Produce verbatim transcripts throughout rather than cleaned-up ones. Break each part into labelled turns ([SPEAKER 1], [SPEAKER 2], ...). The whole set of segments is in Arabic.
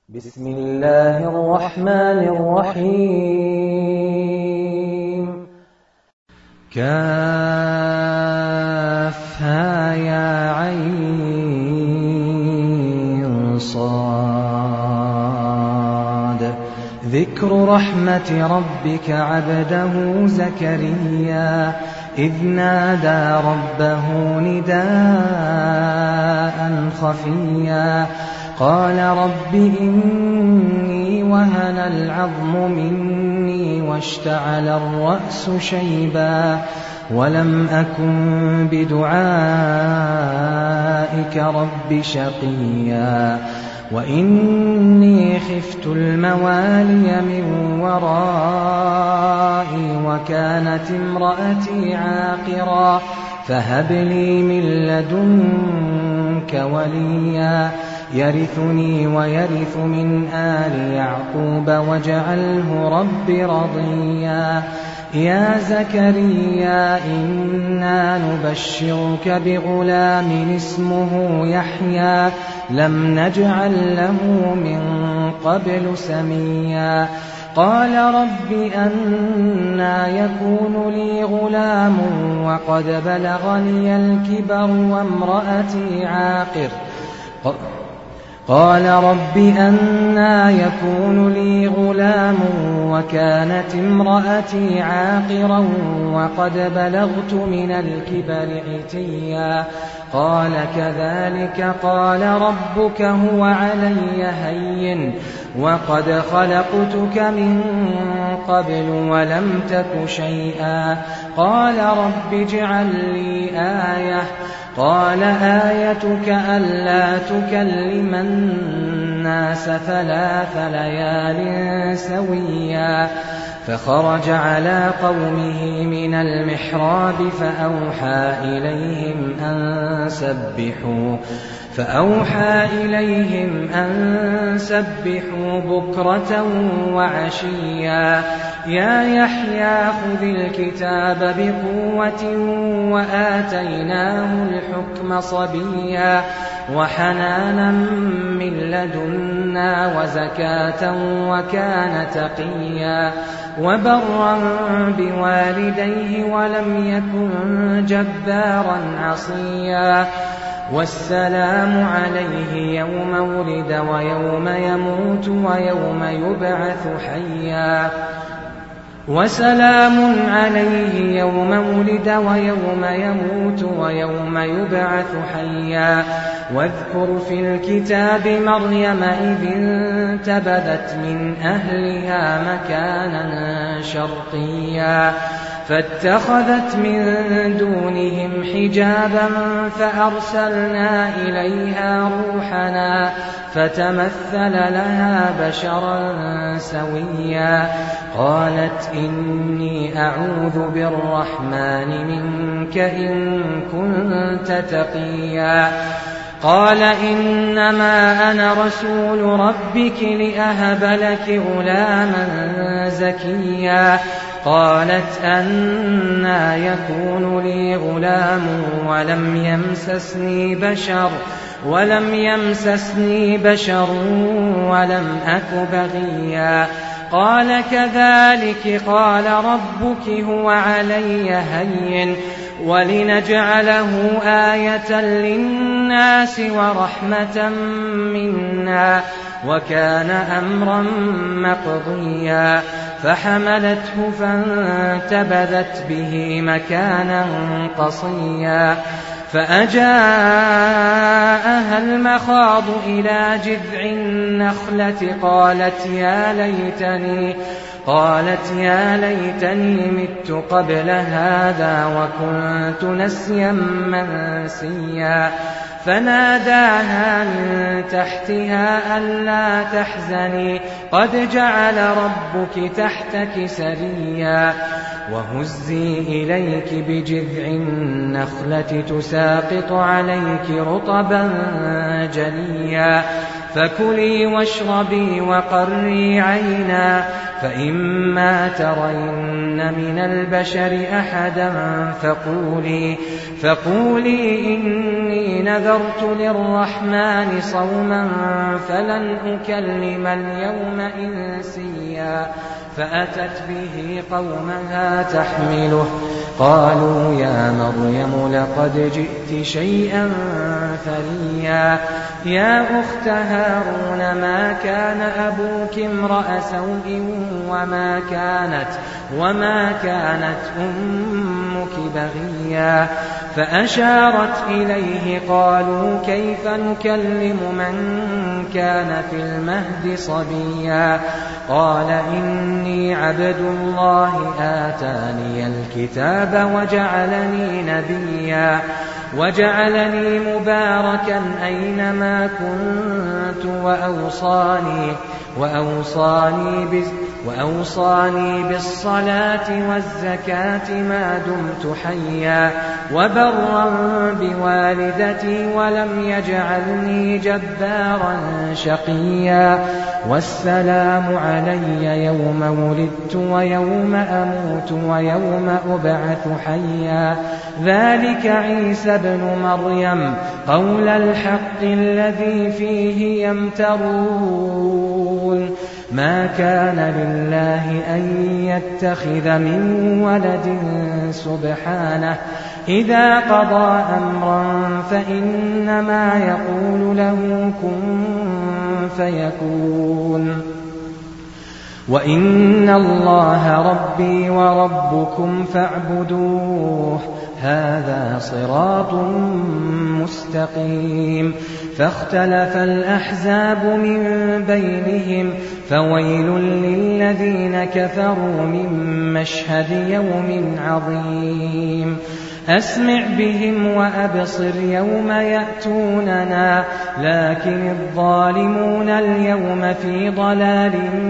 [SPEAKER 1] بسم الله الرحمن الرحيم. كافها يا عين صاد. ذكر رحمة ربك عبده زكريا إذ نادى ربه نداء خفيا قال رب إني وهن العظم مني واشتعل الرأس شيبا ولم أكن بدعائك رب شقيا وإني خفت الموالي من ورائي وكانت امرأتي عاقرا فهب لي من لدنك وليا يرثني ويرث من آل يعقوب واجعله رب رضيا. يا زكريا إنا نبشرك بغلام اسمه يحيى لم نجعل له من قبل سميا قال رب أنى يكون لي غلام وقد بلغني الكبر وامرأتي عاقر قال رب أنى يكون لي غلام وكانت امرأتي عاقرا وقد بلغت من الكبر عتيا قال كذلك قال ربك هو علي هين وقد خلقتك من قبل ولم تك شيئا قال رب اجعل لي آية قال آيتك ألا تكلم الناس ثلاث ليال سويا فخرج على قومه من المحراب فأوحى إليهم أن سبحوا فأوحى إليهم أن سبحوا بكرة وعشيا يا يحيى خذ الكتاب بقوة وآتيناه الحكم صبيا وحنانا من لدنا وزكاة وكان تقيا وبرا بوالديه ولم يكن جبارا عصيا والسلام عليه يوم ولد ويوم يموت ويوم يبعث حيا وسلام عليه يوم ولد ويوم يموت ويوم يبعث حيا واذكر في الكتاب مريم إذ انتبذت من أهلها مكانا شرقيا فاتخذت من دونهم حجابا فأرسلنا إليها روحنا فتمثل لها بشرا سويا قالت إني أعوذ بالرحمن منك إن كنت تقيا قال إنما أنا رسول ربك لأهب لك غلاما زكيا قالت أنى يكون لي غلام ولم يمسسني بشر ولم يمسسني بشر ولم أك بغيا قال كذلك قال ربك هو علي هين ولنجعله آية للناس ورحمة منا وكان أمرا مقضيا فحملته فانتبذت به مكانا قصيا فأجاءها المخاض إلى جذع النخلة قالت يا ليتني قالت يا ليتني مت قبل هذا وكنت نسيا منسيا فناداها من تحتها ألا تحزني قد جعل ربك تحتك سريا وهزي إليك بجذع النخلة تساقط عليك رطبا جنيا فكلي واشربي وقري عينا فإما ترين من البشر أحدا فقولي, فقولي إني نذرت للرحمن صوما فلن أكلم اليوم إنسيا فأتت به قومها تحمله قالوا يا مريم لقد جئت شيئا فريا يا أخت هارون ما كان أبوك امرأ سوء وما كانت وما كانت أمك بغيا فأشارت إليه قالوا كيف نكلم من كان في المهد صبيا قال إني عبد الله آتاني الكتاب وجعلني نبيا وجعلني مباركا أينما كنت وأوصاني وأوصاني بز وأوصاني بالصلاة والزكاة ما دمت حيا وبرا بوالدتي ولم يجعلني جبارا شقيا والسلام علي يوم ولدت ويوم أموت ويوم أبعث حيا ذلك عيسى ابن مريم قول الحق الذي فيه يمترون ما كان لله أن يتخذ من ولد سبحانه إذا قضى أمرا فإنما يقول له كن فيكون وإن الله ربي وربكم فاعبدوه هذا صراط مستقيم فاختلف الأحزاب من بينهم فويل للذين كفروا من مشهد يوم عظيم أسمع بهم وأبصر يوم يأتوننا لكن الظالمون اليوم في ضلال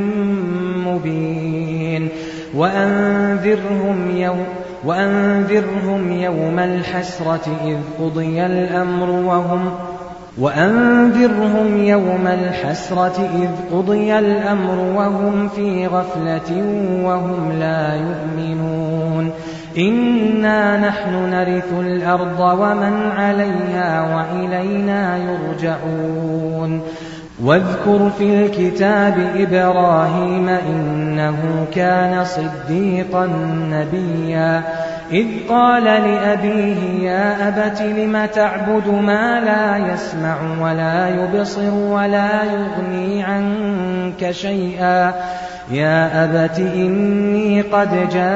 [SPEAKER 1] مبين وأنذرهم يوم وأنذرهم يوم الحسرة إذ قضي الأمر وهم وأنذرهم يوم الحسرة إذ قضي الأمر وهم في غفلة وهم لا يؤمنون إنا نحن نرث الأرض ومن عليها وإلينا يرجعون واذكر في الكتاب إبراهيم إنه كان صديقا نبيا إذ قال لأبيه يا أبت لم تعبد ما لا يسمع ولا يبصر ولا يغني عنك شيئا يا أبت إني قد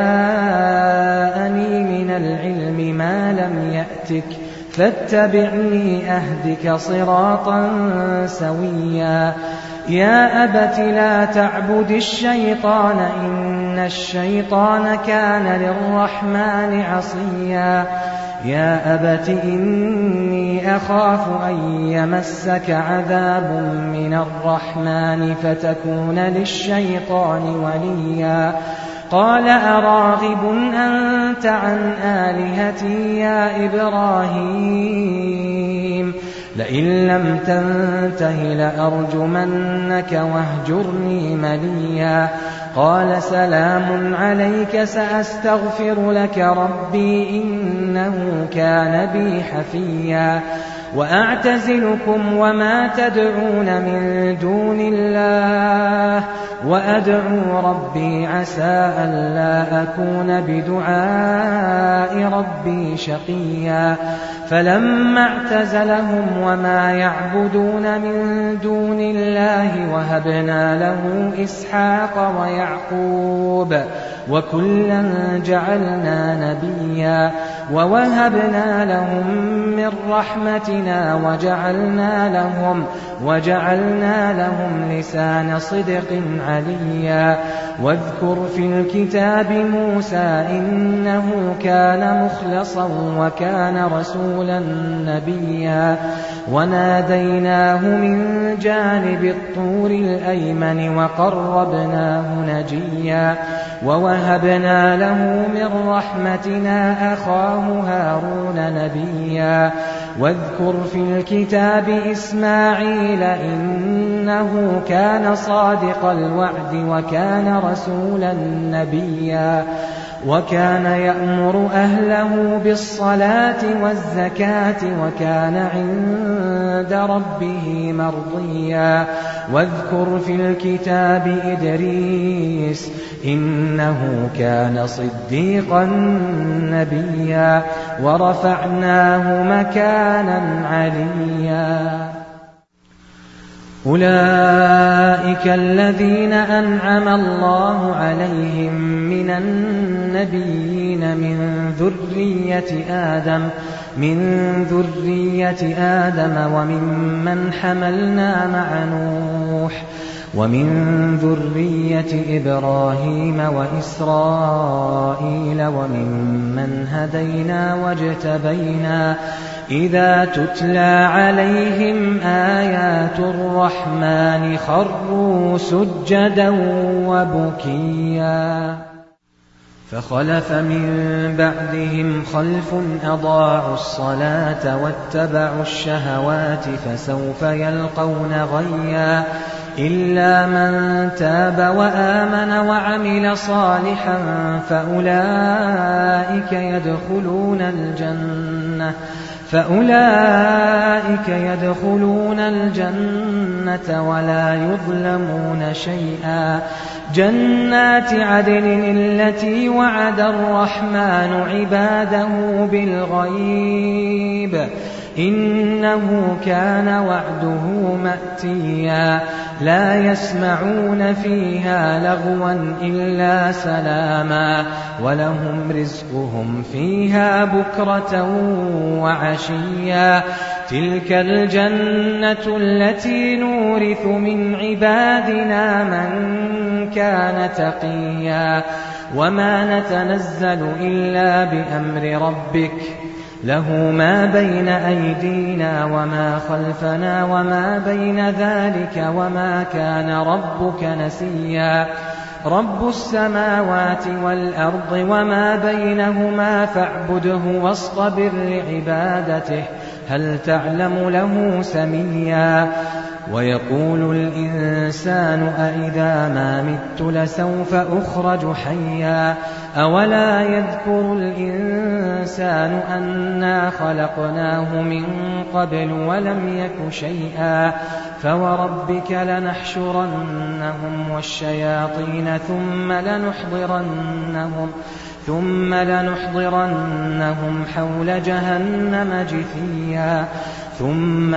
[SPEAKER 1] جاءني من العلم ما لم يأتك فاتبعني أهدك صراطا سويا يا أبت لا تعبد الشيطان إن الشيطان كان للرحمن عصيا يا أبت إني أخاف أن يمسك عذاب من الرحمن فتكون للشيطان وليا قال أراغب أنت عن آلهتي يا إبراهيم لئن لم تنته لأرجمنك واهجرني مليا قال سلام عليك سأستغفر لك ربي إنه كان بي حفيا وأعتزلكم وما تدعون من دون الله وأدعو ربي عسى ألا أكون بدعاء ربي شقيا فلما اعتزلهم وما يعبدون من دون الله وهبنا له إسحاق ويعقوب وكلا جعلنا نبيا ووهبنا لهم من رحمتنا وجعلنا لهم وجعلنا لهم لسان صدق عليا واذكر في الكتاب موسى إنه كان مخلصا وكان رسولا نبيا وناديناه من جانب الطور الأيمن وقربناه نجيا ووهبنا له من رحمتنا أخاه هارون نبيا واذكر في الكتاب إسماعيل إنه كان صادق الوعد وكان رسولا نبيا وكان يأمر أهله بالصلاة والزكاة وكان عند ربه مرضيا واذكر في الكتاب إدريس إنه كان صديقا نبيا ورفعناه مكانا عليا أولئك الذين أنعم الله عليهم من النبيين من ذرية آدم من ذرية آدم وممن حملنا مع نوح ومن ذرية إبراهيم وإسرائيل وممن هدينا واجتبينا إذا تتلى عليهم آيات الرحمن خروا سجدا وبكيا فخلف من بعدهم خلف أضاعوا الصلاة واتبعوا الشهوات فسوف يلقون غيا إلا من تاب وآمن وعمل صالحا فأولئك يدخلون الجنة فأولئك يدخلون الجنة ولا يظلمون شيئا جنات عدن التي وعد الرحمن عباده بالغيب إنه كان وعده مأتيا لا يسمعون فيها لغوا إلا سلاما ولهم رزقهم فيها بكرة وعشيا تلك الجنة التي نورث من عبادنا من كان تقيا وما نتنزل إلا بأمر ربك له ما بين أيدينا وما خلفنا وما بين ذلك وما كان ربك نسيا رب السماوات والأرض وما بينهما فاعبده واصطبر لعبادته هل تعلم له سميا ويقول الإنسان أإذا ما مت لسوف أخرج حيا أولا يذكر الإنسان أنا خلقناه من قبل ولم يك شيئا فوربك لنحشرنهم والشياطين ثم لنحضرنهم ثم لنحضرنهم حول جهنم جثيا ثم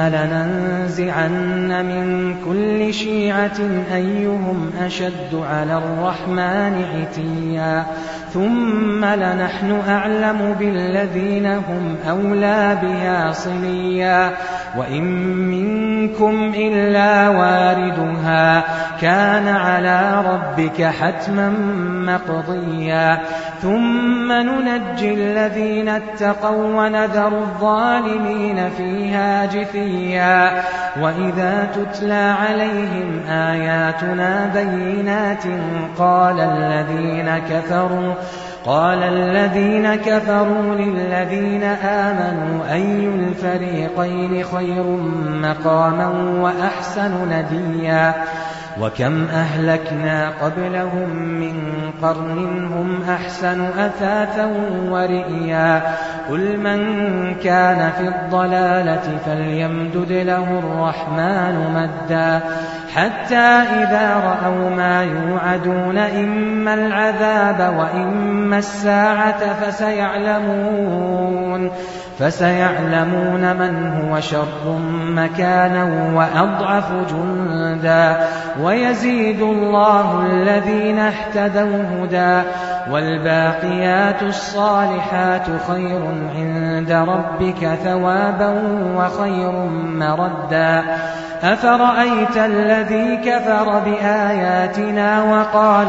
[SPEAKER 1] لننزعن من كل شيعة أيهم أشد على الرحمن عتيا ثم لنحن أعلم بالذين هم أولى بها صليا وإن منكم إلا واردها كان على ربك حتما مقضيا ثم ننجي الذين اتقوا ونذر الظالمين فيها جثيا وإذا تتلى عليهم آياتنا بينات قال الذين كفروا قال الذين كفروا للذين آمنوا أي الفريقين خير مقاما وأحسن نديا وكم أهلكنا قبلهم من قرن هم أحسن أثاثا ورئيا قل من كان في الضلالة فليمدد له الرحمن مدا حتى إذا رأوا ما يوعدون إما العذاب وإما الساعة فسيعلمون فسيعلمون من هو شر مكانا وأضعف جندا ويزيد الله الذين اهتدوا هدى والباقيات الصالحات خير عند ربك ثوابا وخير مردا أفرأيت الذي كفر بآياتنا وقال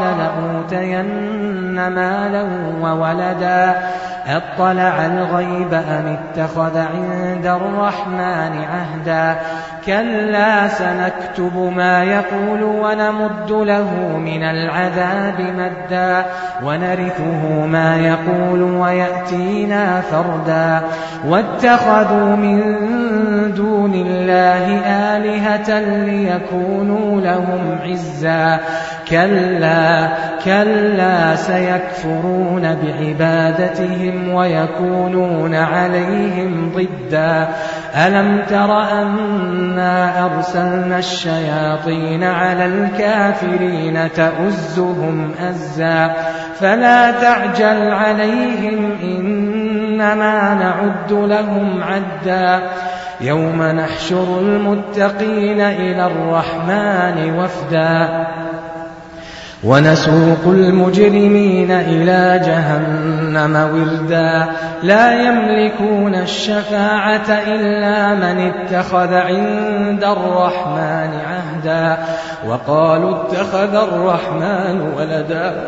[SPEAKER 1] لأوتين مالا وولدا أطلع الغيب أم اتخذ عند الرحمن عهدا كلا سنكتب ما يقول ونمد له من العذاب مدا ونرثه ما يقول ويأتينا فردا واتخذوا من دون الله آلهة ليكونوا لهم عزا كلا كلا سيكفرون بعبادتهم ويكونون عليهم ضدا ألم تر أنا أرسلنا الشياطين على الكافرين تؤزهم أزا فلا تعجل عليهم إنما نعد لهم عدا يوم نحشر المتقين إلى الرحمن وفدا ونسوق المجرمين إلى جهنم وردا لا يملكون الشفاعة إلا من اتخذ عند الرحمن عهدا وقالوا اتخذ الرحمن ولدا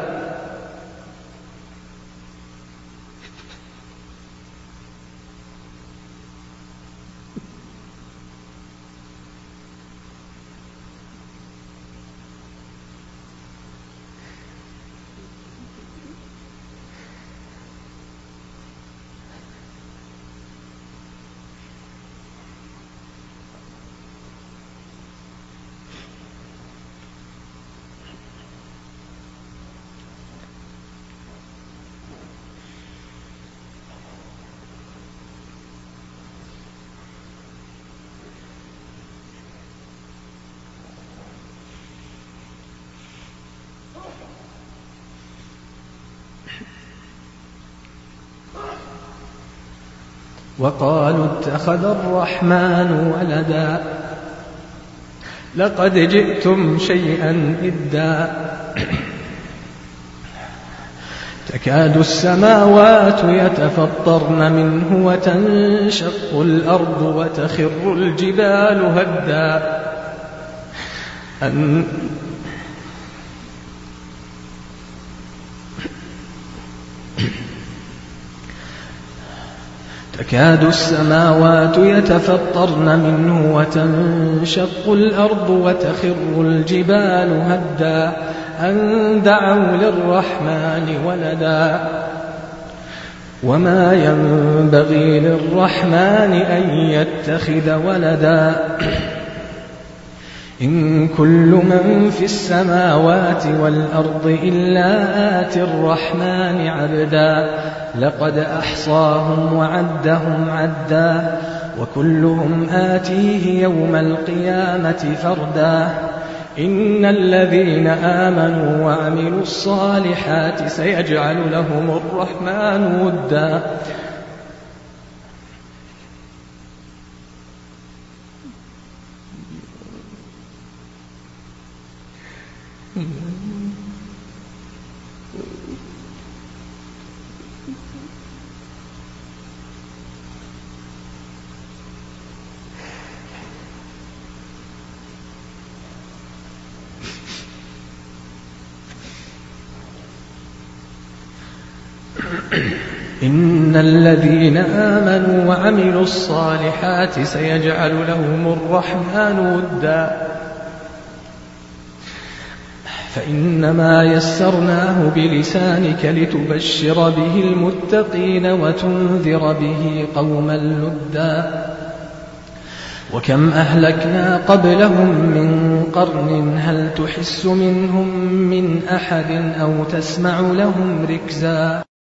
[SPEAKER 1] وقالوا اتخذ الرحمن ولدا لقد جئتم شيئا إدا تكاد السماوات يتفطرن منه وتنشق الأرض وتخر الجبال هدا أن تكاد السماوات يتفطرن منه وتنشق الأرض وتخر الجبال هدا أن دعوا للرحمن ولدا وما ينبغي للرحمن أن يتخذ ولدا إن كل من في السماوات والأرض إلا آتي الرحمن عبدا لقد أحصاهم وعدهم عدا وكلهم آتيه يوم القيامة فردا إن الذين آمنوا وعملوا الصالحات سيجعل لهم الرحمن ودا إن الذين آمنوا وعملوا الصالحات سيجعل لهم الرحمن ودا فإنما يسرناه بلسانك لتبشر به المتقين وتنذر به قوما لدا وكم أهلكنا قبلهم من قرن هل تحس منهم من أحد أو تسمع لهم ركزا